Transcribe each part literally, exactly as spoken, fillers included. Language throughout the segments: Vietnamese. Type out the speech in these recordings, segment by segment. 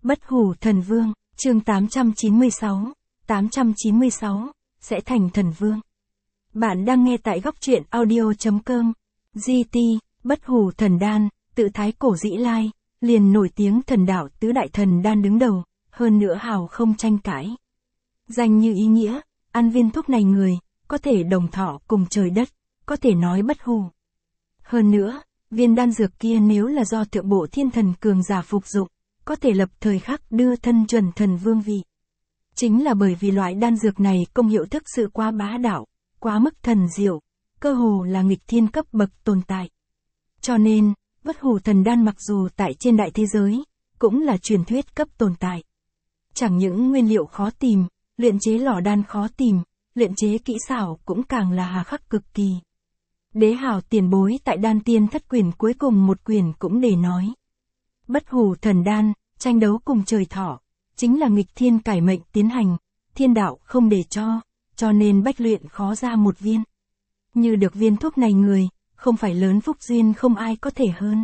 Bất hủ thần vương, chương tám trăm chín mươi sáu, tám trăm chín mươi sáu, sẽ thành thần vương. Bạn đang nghe tại góc truyện audio.com. giê tê, bất hủ thần đan, tự thái cổ dĩ lai, liền nổi tiếng thần đạo tứ đại thần đan đứng đầu, hơn nữa hào không tranh cãi. Danh như ý nghĩa, ăn viên thuốc này người, có thể đồng thọ cùng trời đất, có thể nói bất hủ. Hơn nữa, viên đan dược kia nếu là do thượng bộ thiên thần cường giả phục dụng, có thể lập thời khắc đưa thân chuẩn thần vương vị. Chính là bởi vì loại đan dược này công hiệu thực sự quá bá đạo, quá mức thần diệu, cơ hồ là nghịch thiên cấp bậc tồn tại. Cho nên, bất hủ thần đan mặc dù tại trên đại thế giới, cũng là truyền thuyết cấp tồn tại. Chẳng những nguyên liệu khó tìm, luyện chế lò đan khó tìm, luyện chế kỹ xảo cũng càng là hà khắc cực kỳ. Đế hào tiền bối tại đan tiên thất quyền cuối cùng một quyền cũng để nói. Bất hủ thần đan, tranh đấu cùng trời thọ, chính là nghịch thiên cải mệnh tiến hành, thiên đạo không để cho, cho nên bách luyện khó ra một viên. Như được viên thuốc này người, không phải lớn phúc duyên không ai có thể hơn.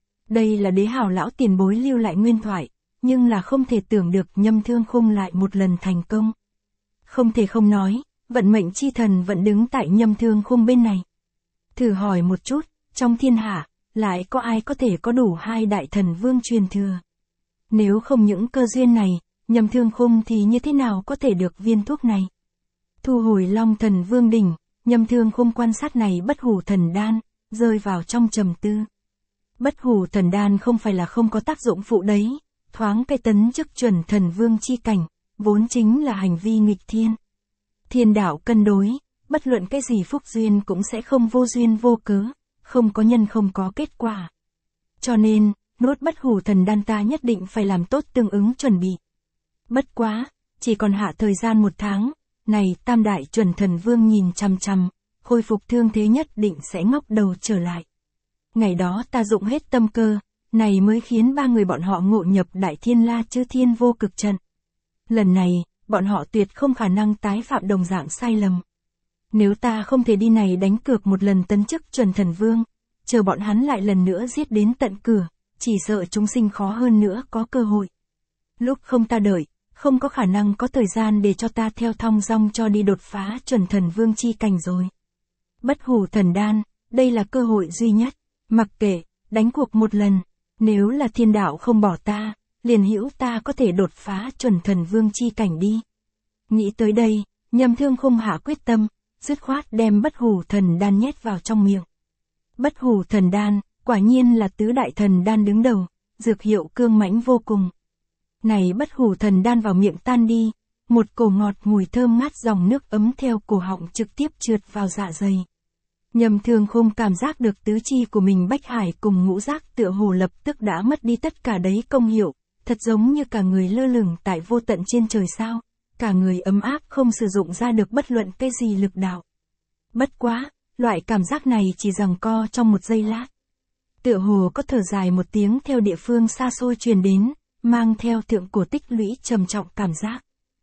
Đây là đế hào lão tiền bối lưu lại nguyên thoại, nhưng là không thể tưởng được Nhâm Thương Khung lại một lần thành công. Không thể không nói, vận mệnh chi thần vẫn đứng tại Nhâm Thương Khung bên này. Thử hỏi một chút, trong thiên hạ, lại có ai có thể có đủ hai đại thần vương truyền thừa? Nếu không những cơ duyên này, Nhâm Thương Khung thì như thế nào có thể được viên thuốc này? Thu hồi Long Thần Vương đỉnh, Nhâm Thương Khung quan sát này bất hủ thần đan, rơi vào trong trầm tư. Bất hủ thần đan không phải là không có tác dụng phụ đấy, thoáng cái tấn chức chuẩn thần vương chi cảnh, vốn chính là hành vi nghịch thiên. Thiên đạo cân đối, bất luận cái gì phúc duyên cũng sẽ không vô duyên vô cớ, không có nhân không có kết quả. Cho nên, nốt bất hủ thần đan ta nhất định phải làm tốt tương ứng chuẩn bị. Bất quá, chỉ còn hạ thời gian một tháng, này tam đại chuẩn thần vương nhìn chằm chằm, khôi phục thương thế nhất định sẽ ngóc đầu trở lại. Ngày đó ta dụng hết tâm cơ, này mới khiến ba người bọn họ ngộ nhập đại thiên la chư thiên vô cực trận. Lần này, bọn họ tuyệt không khả năng tái phạm đồng dạng sai lầm. Nếu ta không thể đi này đánh cược một lần tấn chức chuẩn thần vương, chờ bọn hắn lại lần nữa giết đến tận cửa, chỉ sợ chúng sinh khó hơn nữa có cơ hội. Lúc không ta đợi, không có khả năng có thời gian để cho ta theo thong dong cho đi đột phá chuẩn thần vương chi cảnh rồi. Bất hủ thần đan, đây là cơ hội duy nhất, mặc kệ, đánh cuộc một lần, nếu là thiên đạo không bỏ ta, liền hữu ta có thể đột phá chuẩn thần vương chi cảnh đi. Nghĩ tới đây, Nhâm Thương Khung hạ quyết tâm, dứt khoát đem bất hủ thần đan nhét vào trong miệng. Bất hủ thần đan, quả nhiên là tứ đại thần đan đứng đầu, dược hiệu cương mãnh vô cùng. Này bất hủ thần đan vào miệng tan đi, một cổ ngọt mùi thơm ngát dòng nước ấm theo cổ họng trực tiếp trượt vào dạ dày. Nhâm Thương Khung cảm giác được tứ chi của mình bách hải cùng ngũ giác tựa hồ lập tức đã mất đi tất cả đấy công hiệu, thật giống như cả người lơ lửng tại vô tận trên trời sao, cả người ấm áp không sử dụng ra được bất luận cái gì lực đạo. Bất quá, loại cảm giác này chỉ giằng co trong một giây lát. Tựa hồ có thở dài một tiếng theo địa phương xa xôi truyền đến, mang theo thượng cổ tích lũy trầm trọng cảm giác.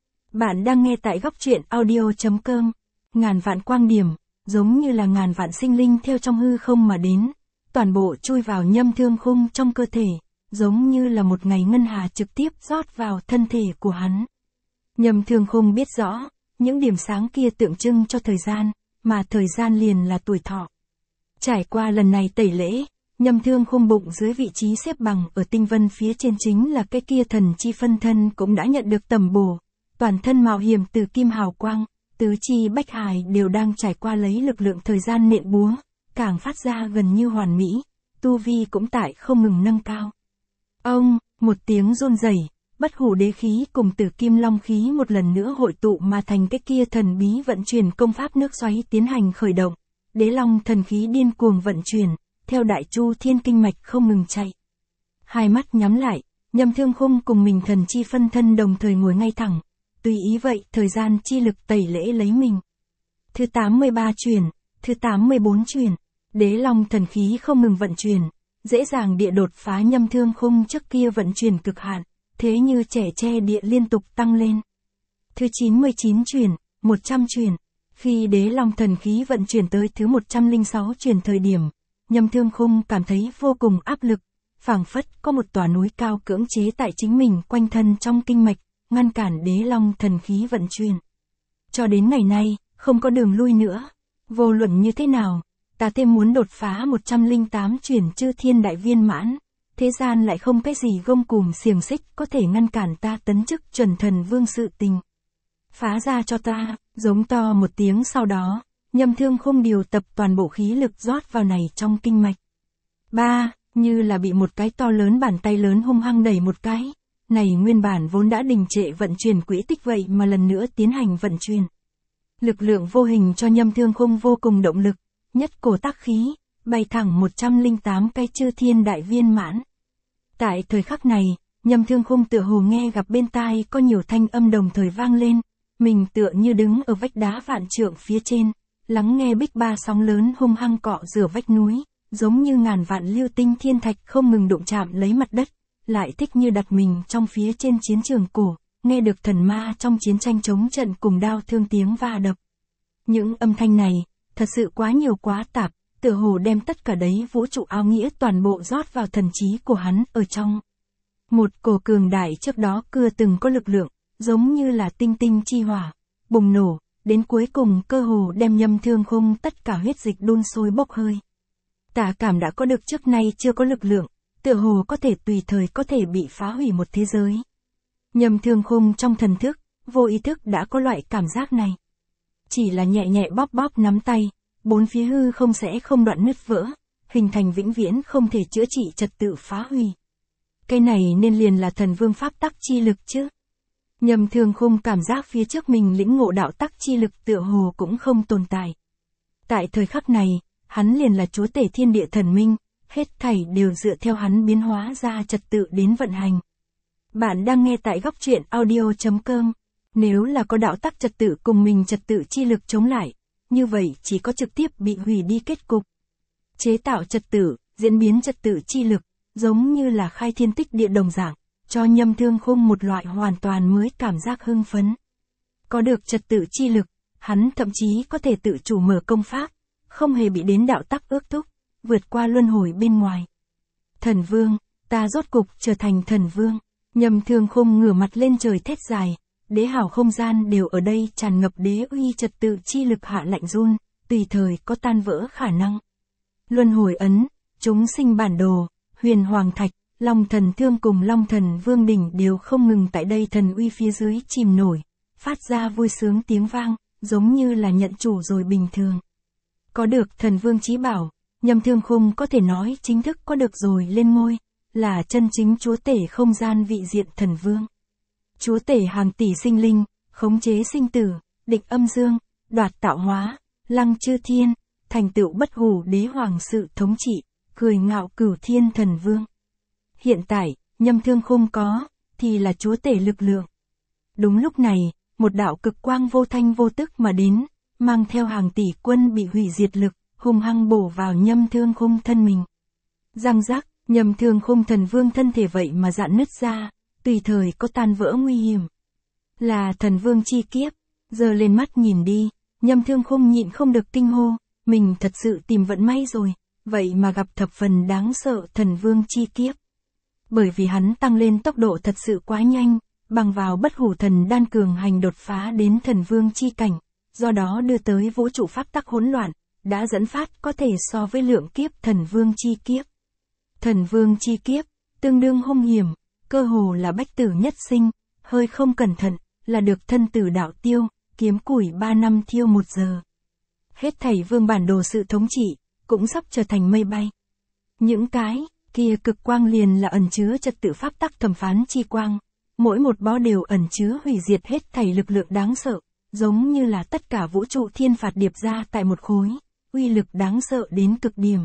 Bạn đang nghe tại góc truyện audio.com, ngàn vạn quang điểm, giống như là ngàn vạn sinh linh theo trong hư không mà đến, toàn bộ chui vào Nhâm Thương Khung trong cơ thể, giống như là một ngày ngân hà trực tiếp rót vào thân thể của hắn. Nhâm Thương Khung biết rõ, những điểm sáng kia tượng trưng cho thời gian, mà thời gian liền là tuổi thọ. Trải qua lần này tẩy lễ, Nhâm Thương Khung bụng dưới vị trí xếp bằng ở tinh vân phía trên chính là cái kia thần chi phân thân cũng đã nhận được tầm bổ, toàn thân mạo hiểm từ kim hào quang, tứ chi bách hải đều đang trải qua lấy lực lượng thời gian nện búa, càng phát ra gần như hoàn mỹ, tu vi cũng tại không ngừng nâng cao. Ông, một tiếng run rẩy, bất hủ đế khí cùng tử kim long khí một lần nữa hội tụ mà thành cái kia thần bí vận chuyển công pháp nước xoáy tiến hành khởi động, đế long thần khí điên cuồng vận chuyển, theo đại chu thiên kinh mạch không ngừng chạy. Hai mắt nhắm lại, Nhâm Thương Khung cùng mình thần chi phân thân đồng thời ngồi ngay thẳng, tùy ý vậy thời gian chi lực tẩy lễ lấy mình. Thứ tám mươi ba truyền, thứ tám mươi bốn truyền, đế long thần khí không ngừng vận chuyển, dễ dàng địa đột phá Nhâm Thương Khung trước kia vận chuyển cực hạn, thế như trẻ tre địa liên tục tăng lên. Thứ chín mươi chín truyền, một trăm truyền, khi đế long thần khí vận chuyển tới thứ một trăm lẻ sáu truyền thời điểm, Nhâm Thương Khung cảm thấy vô cùng áp lực, phảng phất có một tòa núi cao cưỡng chế tại chính mình quanh thân trong kinh mạch, ngăn cản đế long thần khí vận chuyển. Cho đến ngày nay, không có đường lui nữa. Vô luận như thế nào, ta thêm muốn đột phá một trăm lẻ tám chuyển chư thiên đại viên mãn, thế gian lại không cái gì gông cùm xiềng xích có thể ngăn cản ta tấn chức chuẩn thần vương sự tình. Phá ra cho ta, giống to một tiếng sau đó, Nhâm Thương Khung điều tập toàn bộ khí lực rót vào này trong kinh mạch. Ba, như là bị một cái to lớn bàn tay lớn hung hăng đẩy một cái, này nguyên bản vốn đã đình trệ vận chuyển quỹ tích vậy mà lần nữa tiến hành vận chuyển. Lực lượng vô hình cho Nhâm Thương Khung vô cùng động lực, nhất cổ tác khí, bay thẳng một trăm lẻ tám cái chư thiên đại viên mãn. Tại thời khắc này, Nhâm Thương Khung tựa hồ nghe gặp bên tai có nhiều thanh âm đồng thời vang lên, mình tựa như đứng ở vách đá vạn trượng phía trên, lắng nghe bích ba sóng lớn hung hăng cọ rửa vách núi, giống như ngàn vạn lưu tinh thiên thạch không ngừng đụng chạm lấy mặt đất, lại thích như đặt mình trong phía trên chiến trường cổ, nghe được thần ma trong chiến tranh chống trận cùng đao thương tiếng va đập. Những âm thanh này, thật sự quá nhiều quá tạp, tựa hồ đem tất cả đấy vũ trụ áo nghĩa toàn bộ rót vào thần trí của hắn ở trong. Một cổ cường đại trước đó cưa từng có lực lượng, giống như là tinh tinh chi hỏa, bùng nổ, đến cuối cùng cơ hồ đem Nhâm Thương Khung tất cả huyết dịch đun sôi bốc hơi. Tả cảm đã có được trước nay chưa có lực lượng, tựa hồ có thể tùy thời có thể bị phá hủy một thế giới. Nhâm Thương Khung trong thần thức, vô ý thức đã có loại cảm giác này. Chỉ là nhẹ nhẹ bóp bóp nắm tay, bốn phía hư không sẽ không đoạn nứt vỡ, hình thành vĩnh viễn không thể chữa trị trật tự phá hủy. Cái này nên liền là thần vương pháp tắc chi lực chứ. Nhâm Thương Khung cảm giác phía trước mình lĩnh ngộ đạo tắc chi lực tựa hồ cũng không tồn tại. Tại thời khắc này, hắn liền là chúa tể thiên địa thần minh, hết thảy đều dựa theo hắn biến hóa ra trật tự đến vận hành. Bạn đang nghe tại góc truyện audio chấm com. Nếu là có đạo tắc trật tự cùng mình trật tự chi lực chống lại, như vậy chỉ có trực tiếp bị hủy đi kết cục. Chế tạo trật tự, diễn biến trật tự chi lực, giống như là khai thiên tích địa đồng dạng, cho Nhâm Thương Khung một loại hoàn toàn mới cảm giác hưng phấn. Có được trật tự chi lực, hắn thậm chí có thể tự chủ mở công pháp, không hề bị đến đạo tắc ước thúc, vượt qua luân hồi bên ngoài. Thần vương, ta rốt cục trở thành thần vương. Nhâm Thương Khung ngửa mặt lên trời thét dài, đế hào không gian đều ở đây tràn ngập đế uy trật tự chi lực hạ lạnh run, tùy thời có tan vỡ khả năng. Luân hồi ấn, chúng sinh bản đồ, huyền hoàng thạch, long thần thương cùng long thần vương đỉnh đều không ngừng tại đây thần uy phía dưới chìm nổi, phát ra vui sướng tiếng vang, giống như là nhận chủ rồi bình thường. Có được thần vương chí bảo, Nhâm Thương Khung có thể nói chính thức có được rồi lên ngôi, là chân chính chúa tể không gian vị diện thần vương. Chúa tể hàng tỷ sinh linh, khống chế sinh tử, định âm dương, đoạt tạo hóa, lăng chư thiên, thành tựu bất hủ đế hoàng sự thống trị, cười ngạo cửu thiên thần vương. Hiện tại, Nhâm Thương Khung có, thì là chúa tể lực lượng. Đúng lúc này, một đạo cực quang vô thanh vô tức mà đến, mang theo hàng tỷ quân bị hủy diệt lực, hung hăng bổ vào Nhâm Thương Khung thân mình. Răng rắc, Nhâm Thương Khung thần vương thân thể vậy mà dạn nứt ra, tùy thời có tan vỡ nguy hiểm. Là thần vương chi kiếp, giờ lên mắt nhìn đi, Nhâm Thương Khung nhịn không được kinh hô, mình thật sự tìm vận may rồi, vậy mà gặp thập phần đáng sợ thần vương chi kiếp. Bởi vì hắn tăng lên tốc độ thật sự quá nhanh, bằng vào bất hủ thần đan cường hành đột phá đến thần vương chi cảnh, do đó đưa tới vũ trụ pháp tắc hỗn loạn, đã dẫn phát có thể so với lượng kiếp thần vương chi kiếp. Thần vương chi kiếp, tương đương hung hiểm, cơ hồ là bách tử nhất sinh, hơi không cẩn thận, là được thân tử đạo tiêu, kiếm củi ba năm thiêu một giờ. Hết thảy vương bản đồ sự thống trị, cũng sắp trở thành mây bay. Những cái kia cực quang liền là ẩn chứa trật tự pháp tắc thẩm phán chi quang, mỗi một bó đều ẩn chứa hủy diệt hết thảy lực lượng đáng sợ, giống như là tất cả vũ trụ thiên phạt điệp ra tại một khối, uy lực đáng sợ đến cực điểm.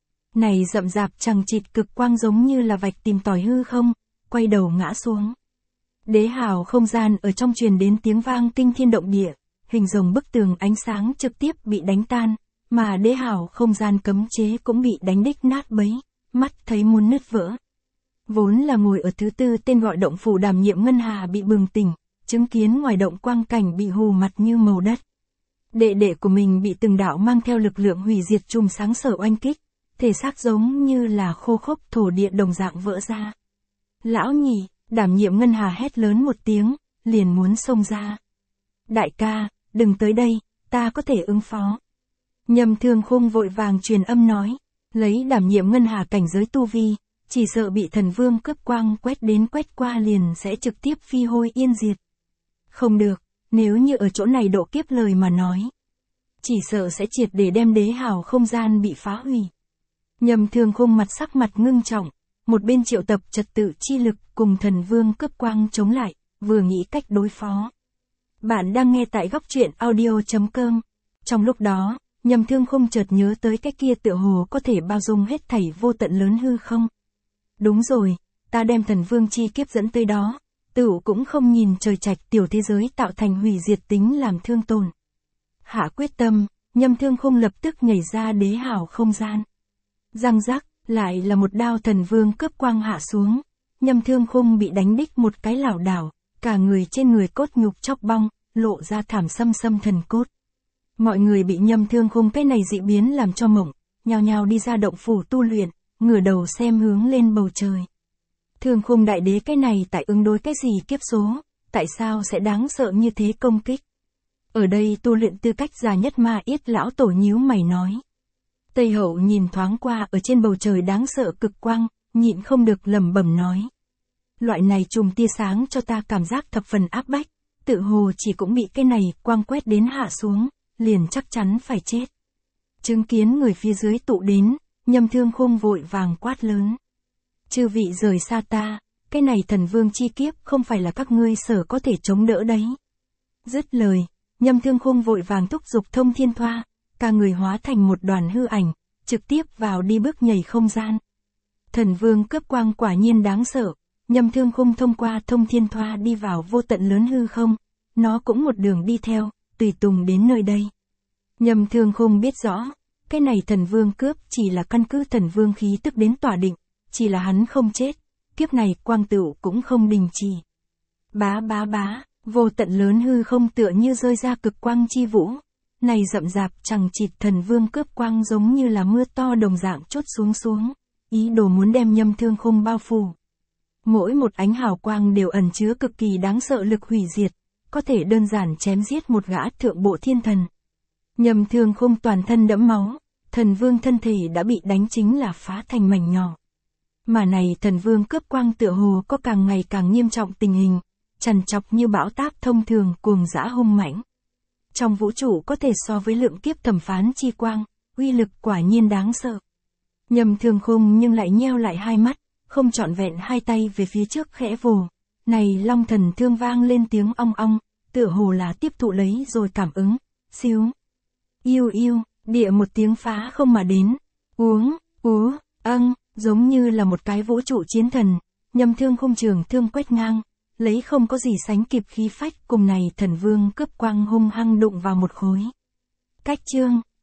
Này rậm rạp chằng chịt cực quang giống như là vạch tìm tòi hư không, quay đầu ngã xuống. Đế hào không gian ở trong truyền đến tiếng vang kinh thiên động địa, hình rồng bức tường ánh sáng trực tiếp bị đánh tan, mà đế hào không gian cấm chế cũng bị đánh đích nát bấy, mắt thấy muốn nứt vỡ. Vốn là ngồi ở thứ tư tên gọi động phủ đảm nhiệm ngân hà bị bừng tỉnh, chứng kiến ngoài động quang cảnh bị hù mặt như màu đất. Đệ đệ của mình bị từng đạo mang theo lực lượng hủy diệt trùng sáng sở oanh kích, thể xác giống như là khô khốc thổ địa đồng dạng vỡ ra. Lão nhị, đảm nhiệm ngân hà hét lớn một tiếng, liền muốn xông ra. Đại ca, đừng tới đây, ta có thể ứng phó. Nhâm Thương Khung vội vàng truyền âm nói, lấy đảm nhiệm ngân hà cảnh giới tu vi, chỉ sợ bị thần vương cướp quang quét đến quét qua liền sẽ trực tiếp phi hôi yên diệt. Không được, nếu như ở chỗ này độ kiếp lời mà nói, chỉ sợ sẽ triệt để đem đế hào không gian bị phá hủy. Nhâm Thương Khung mặt sắc mặt ngưng trọng, một bên triệu tập trật tự chi lực cùng thần vương cướp quang chống lại, vừa nghĩ cách đối phó. Bạn đang nghe tại góc truyện audio chấm com. Trong lúc đó, Nhâm Thương Khung chợt nhớ tới cái kia tựa hồ có thể bao dung hết thảy vô tận lớn hư không. Đúng rồi, ta đem thần vương chi kiếp dẫn tới đó, tửu cũng không nhìn trời trạch tiểu thế giới tạo thành hủy diệt tính làm thương tổn. Hạ quyết tâm, Nhâm Thương Khung lập tức nhảy ra đế hào không gian. Răng rắc, lại là một đao thần vương cướp quang hạ xuống. Nhâm Thương Khung bị đánh đích một cái lảo đảo, cả người trên người cốt nhục chóc bong, lộ ra thảm xâm xâm thần cốt. Mọi người bị Nhâm Thương Khung cái này dị biến làm cho mộng, nhao nhao đi ra động phủ tu luyện, ngửa đầu xem hướng lên bầu trời. Thương Khung đại đế cái này tại ứng đối cái gì kiếp số, tại sao sẽ đáng sợ như thế công kích? Ở đây tu luyện tư cách già nhất Ma Yết lão tổ nhíu mày nói. Tây Hậu nhìn thoáng qua ở trên bầu trời đáng sợ cực quang, nhịn không được lẩm bẩm nói. Loại này trùng tia sáng cho ta cảm giác thập phần áp bách, tự hồ chỉ cũng bị cái này quang quét đến hạ xuống, liền chắc chắn phải chết. Chứng kiến người phía dưới tụ đến, Nhâm Thương Khung vội vàng quát lớn. Chư vị rời xa ta, cái này thần vương chi kiếp không phải là các ngươi sở có thể chống đỡ đấy. Dứt lời, Nhâm Thương Khung vội vàng thúc giục thông thiên thoa, cả người hóa thành một đoàn hư ảnh, trực tiếp vào đi bước nhảy không gian. Thần vương cướp quang quả nhiên đáng sợ, Nhâm Thương Khung thông qua thông thiên thoa đi vào vô tận lớn hư không, nó cũng một đường đi theo, tùy tùng đến nơi đây. Nhâm Thương Khung biết rõ, cái này thần vương cướp chỉ là căn cứ thần vương khí tức đến tỏa định, chỉ là hắn không chết, kiếp này quang tựu cũng không đình chỉ. Bá bá bá, vô tận lớn hư không tựa như rơi ra cực quang chi vũ. Này rậm rạp chằng chịt thần vương cướp quang giống như là mưa to đồng dạng chốt xuống xuống, ý đồ muốn đem Nhâm Thương Khung bao phủ. Mỗi một ánh hào quang đều ẩn chứa cực kỳ đáng sợ lực hủy diệt, có thể đơn giản chém giết một gã thượng bộ thiên thần. Nhâm Thương Khung toàn thân đẫm máu, thần vương thân thể đã bị đánh chính là phá thành mảnh nhỏ. Mà này thần vương cướp quang tựa hồ có càng ngày càng nghiêm trọng tình hình, trằn trọc như bão táp thông thường cuồng dã hung mãnh. Trong vũ trụ có thể so với lượng kiếp thẩm phán chi quang, uy lực quả nhiên đáng sợ. Nhâm Thương Khung nhưng lại nheo lại hai mắt, không trọn vẹn hai tay về phía trước khẽ vồ. Này long thần thương vang lên tiếng ong ong, tựa hồ là tiếp thụ lấy rồi cảm ứng, siêu. Yêu yêu, địa một tiếng phá không mà đến, uống, ú, âng, giống như là một cái vũ trụ chiến thần, Nhâm Thương Khung trường thương quét ngang, lấy không có gì sánh kịp khí phách cùng này thần vương cướp quang hung hăng đụng vào một khối. Cách chương